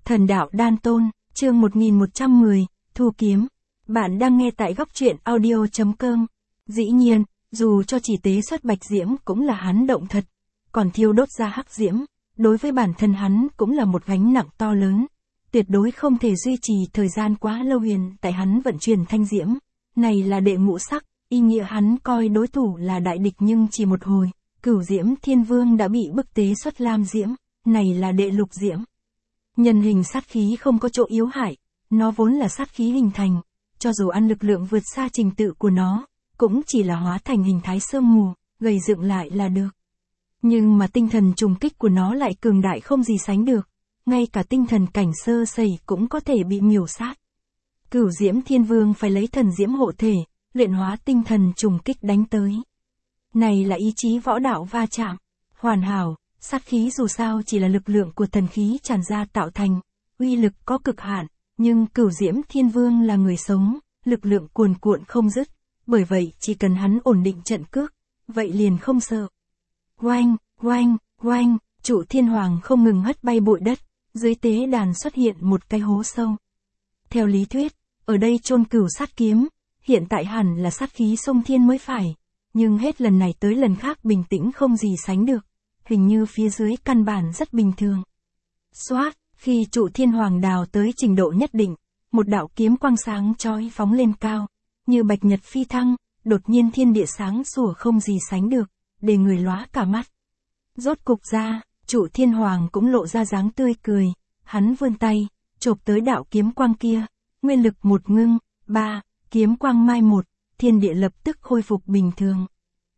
Thần đạo đan tôn, chương 1110, thu kiếm. Bạn đang nghe tại góc truyện audio.com. Dĩ nhiên, dù cho chỉ tế xuất bạch diễm cũng là hắn động thật, còn thiêu đốt ra hắc diễm, đối với bản thân hắn cũng là một gánh nặng to lớn. Tuyệt đối không thể duy trì thời gian quá lâu huyền tại hắn vận chuyển thanh diễm. Này là đệ ngũ sắc, ý nghĩa hắn coi đối thủ là đại địch nhưng chỉ một hồi. Cửu diễm thiên vương đã bị bức tế xuất lam diễm, này là đệ lục diễm. Nhân hình sát khí không có chỗ yếu hại, nó vốn là sát khí hình thành, cho dù ăn lực lượng vượt xa trình tự của nó, cũng chỉ là hóa thành hình thái sương mù, gầy dựng lại là được. Nhưng mà tinh thần trùng kích của nó lại cường đại không gì sánh được, ngay cả tinh thần cảnh sơ sẩy cũng có thể bị miểu sát. Cửu diễm thiên vương phải lấy thần diễm hộ thể, luyện hóa tinh thần trùng kích đánh tới. Này là ý chí võ đạo va chạm, hoàn hảo. Sát khí dù sao chỉ là lực lượng của thần khí tràn ra tạo thành, uy lực có cực hạn, nhưng cửu diễm thiên vương là người sống, lực lượng cuồn cuộn không dứt, bởi vậy chỉ cần hắn ổn định trận cước, vậy liền không sợ. Oanh, oanh, oanh, trụ thiên hoàng không ngừng hất bay bụi đất, dưới tế đàn xuất hiện một cái hố sâu. Theo lý thuyết, ở đây chôn cửu sát kiếm, hiện tại hẳn là sát khí sông thiên mới phải, nhưng hết lần này tới lần khác bình tĩnh không gì sánh được. Hình như phía dưới căn bản rất bình thường. Xoát, khi trụ thiên hoàng đào tới trình độ nhất định, một đạo kiếm quang sáng chói phóng lên cao, như bạch nhật phi thăng, đột nhiên thiên địa sáng sủa không gì sánh được, để người lóa cả mắt. Rốt cục ra, trụ thiên hoàng cũng lộ ra dáng tươi cười, hắn vươn tay, chộp tới đạo kiếm quang kia, nguyên lực một ngưng, kiếm quang mai một, thiên địa lập tức khôi phục bình thường.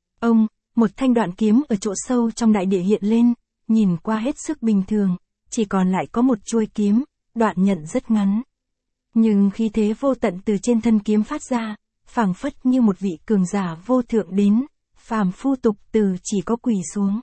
Một thanh đoạn kiếm ở chỗ sâu trong đại địa hiện lên, nhìn qua hết sức bình thường, chỉ còn lại có một chuôi kiếm, đoạn nhận rất ngắn. Nhưng khí thế vô tận từ trên thân kiếm phát ra, phảng phất như một vị cường giả vô thượng đến, phàm phu tục từ chỉ có quỳ xuống.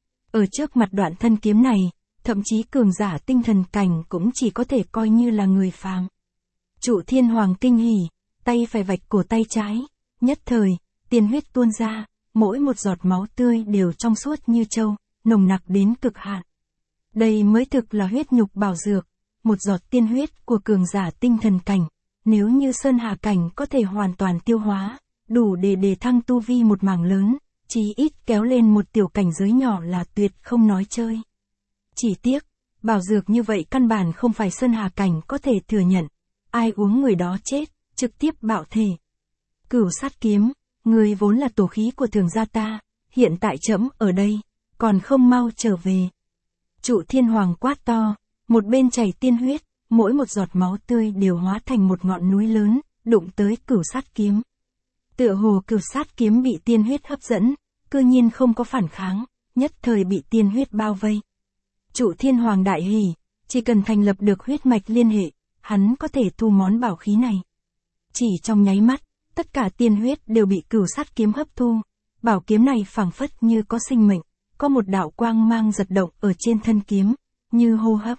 Ở trước mặt đoạn thân kiếm này, thậm chí cường giả tinh thần cảnh cũng chỉ có thể coi như là người phàm. Trụ thiên hoàng kinh hỉ, tay phải vạch cổ tay trái, nhất thời, tiên huyết tuôn ra. Mỗi một giọt máu tươi đều trong suốt như châu, nồng nặc đến cực hạn. Đây mới thực là huyết nhục bảo dược, một giọt tiên huyết của cường giả tinh thần cảnh, nếu như sơn hà cảnh có thể hoàn toàn tiêu hóa, đủ để đề thăng tu vi một mảng lớn, chí ít kéo lên một tiểu cảnh giới nhỏ là tuyệt không nói chơi. Chỉ tiếc, bảo dược như vậy căn bản không phải sơn hà cảnh có thể thừa nhận, ai uống người đó chết, trực tiếp bạo thể. Cửu sát kiếm. Người vốn là tổ khí của thường gia ta, hiện tại trẫm ở đây, còn không mau trở về. Trụ thiên hoàng quát to, một bên chảy tiên huyết, mỗi một giọt máu tươi đều hóa thành một ngọn núi lớn, đụng tới cửu sát kiếm. Tựa hồ cửu sát kiếm bị tiên huyết hấp dẫn, cơ nhiên không có phản kháng, nhất thời bị tiên huyết bao vây. Trụ thiên hoàng đại hỉ, chỉ cần thành lập được huyết mạch liên hệ, hắn có thể thu món bảo khí này. Chỉ trong nháy mắt, tất cả tiên huyết đều bị cửu sát kiếm hấp thu, bảo kiếm này phảng phất như có sinh mệnh, có một đạo quang mang giật động ở trên thân kiếm, như hô hấp.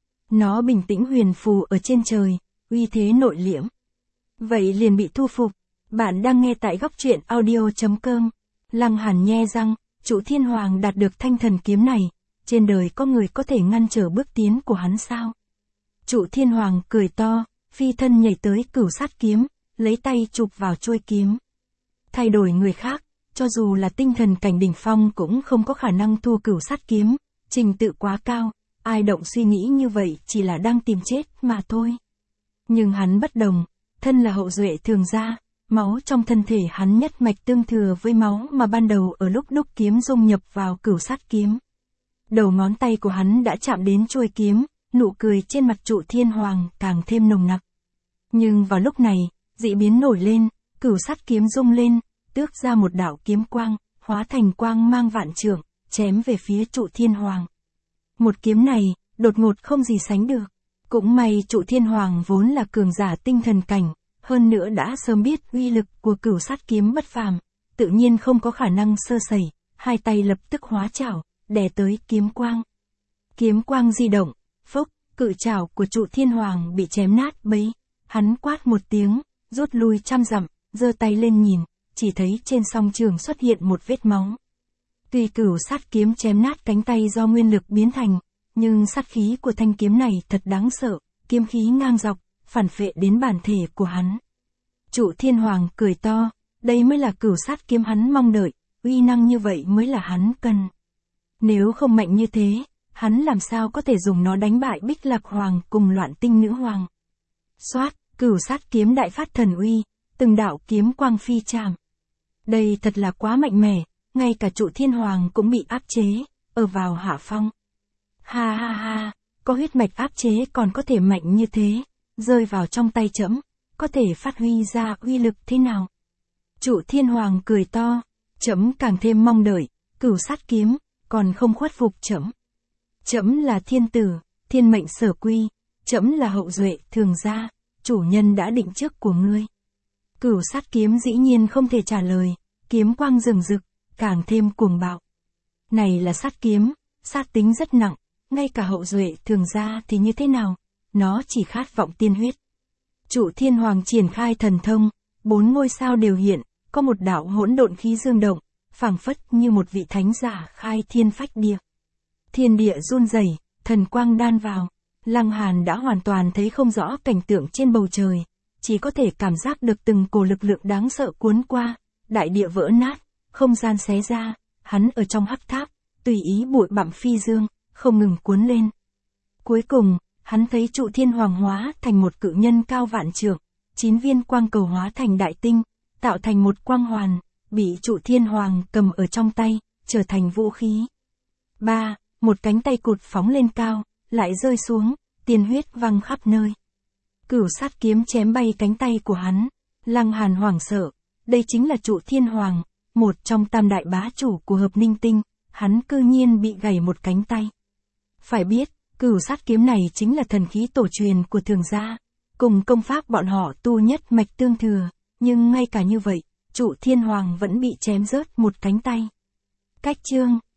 Nó bình tĩnh huyền phù ở trên trời, uy thế nội liễm. Vậy liền bị thu phục. Bạn đang nghe tại góc truyện audio.com. Lăng Hàn nhe răng, trụ thiên hoàng đạt được thanh thần kiếm này, trên đời có người có thể ngăn trở bước tiến của hắn sao? Trụ thiên hoàng cười to, phi thân nhảy tới cửu sát kiếm. Lấy tay chụp vào chuôi kiếm. Thay đổi người khác, cho dù là tinh thần cảnh đỉnh phong cũng không có khả năng thua cửu sát kiếm, trình tự quá cao, ai động suy nghĩ như vậy chỉ là đang tìm chết mà thôi. Nhưng hắn bất đồng, thân là hậu duệ thường gia, máu trong thân thể hắn nhất mạch tương thừa với máu mà ban đầu ở lúc đúc kiếm dung nhập vào cửu sát kiếm. Đầu ngón tay của hắn đã chạm đến chuôi kiếm, nụ cười trên mặt trụ thiên hoàng càng thêm nồng nặc. Nhưng vào lúc này, dị biến nổi lên, cửu sát kiếm rung lên, tước ra một đạo kiếm quang, hóa thành quang mang vạn trượng, chém về phía trụ thiên hoàng. Một kiếm này, đột ngột không gì sánh được. Cũng may trụ thiên hoàng vốn là cường giả tinh thần cảnh, hơn nữa đã sớm biết uy lực của cửu sát kiếm bất phàm, tự nhiên không có khả năng sơ sẩy, hai tay lập tức hóa chảo, đè tới kiếm quang. Kiếm quang di động, phốc, cự chảo của trụ thiên hoàng bị chém nát bấy, hắn quát một tiếng. Rút lui trăm dặm, giơ tay lên nhìn, chỉ thấy trên song trường xuất hiện một vết máu. Tuy cửu sát kiếm chém nát cánh tay do nguyên lực biến thành, Nhưng sát khí của thanh kiếm này thật đáng sợ, kiếm khí ngang dọc, phản phệ đến bản thể của hắn. Trụ Thiên Hoàng cười to, đây mới là cửu sát kiếm hắn mong đợi, uy năng như vậy mới là hắn cần. Nếu không mạnh như thế, hắn làm sao có thể dùng nó đánh bại Bích Lạc Hoàng cùng Loạn Tinh Nữ Hoàng. Xoát, cửu sát kiếm đại phát thần uy, từng đạo kiếm quang phi chạm. Đây thật là quá mạnh mẽ, ngay cả Trụ Thiên Hoàng cũng bị áp chế, ở vào hạ phong. Ha ha ha, có huyết mạch áp chế còn có thể mạnh như thế, rơi vào trong tay trẫm, có thể phát huy ra uy lực thế nào? Trụ Thiên Hoàng cười to, trẫm càng thêm mong đợi, cửu sát kiếm, còn không khuất phục trẫm. Trẫm là thiên tử, thiên mệnh sở quy, trẫm là hậu duệ thường gia, chủ nhân đã định trước của ngươi. Cửu sát kiếm dĩ nhiên không thể trả lời, kiếm quang rừng rực, càng thêm cuồng bạo. Này là sát kiếm, sát tính rất nặng, ngay cả hậu duệ thường gia thì như thế nào, nó chỉ khát vọng tiên huyết. Trụ Thiên Hoàng triển khai thần thông, 4 ngôi sao đều hiện, có một đạo hỗn độn khí dương động, phảng phất như một vị thánh giả khai thiên phách địa. Thiên địa run rẩy, thần quang đan vào, Lăng Hàn đã hoàn toàn thấy không rõ cảnh tượng trên bầu trời, chỉ có thể cảm giác được từng cổ lực lượng đáng sợ cuốn qua, đại địa vỡ nát, không gian xé ra, hắn ở trong hắc tháp, tùy ý bụi bặm phi dương, không ngừng cuốn lên. Cuối cùng, hắn thấy Trụ Thiên Hoàng hóa thành một cự nhân cao vạn trượng, 9 viên quang cầu hóa thành đại tinh, tạo thành một quang hoàn, bị Trụ Thiên Hoàng cầm ở trong tay, trở thành vũ khí. 3. Một cánh tay cụt phóng lên cao, lại rơi xuống, tiên huyết văng khắp nơi. Cửu sát kiếm chém bay cánh tay của hắn, Lăng Hàn hoảng sợ, đây chính là Trụ Thiên Hoàng, một trong tam đại bá chủ của Hợp Ninh Tinh, hắn cư nhiên bị gãy một cánh tay. Phải biết, cửu sát kiếm này chính là thần khí tổ truyền của thường gia, cùng công pháp bọn họ tu nhất mạch tương thừa, nhưng ngay cả như vậy, Trụ Thiên Hoàng vẫn bị chém rớt một cánh tay. Cách chương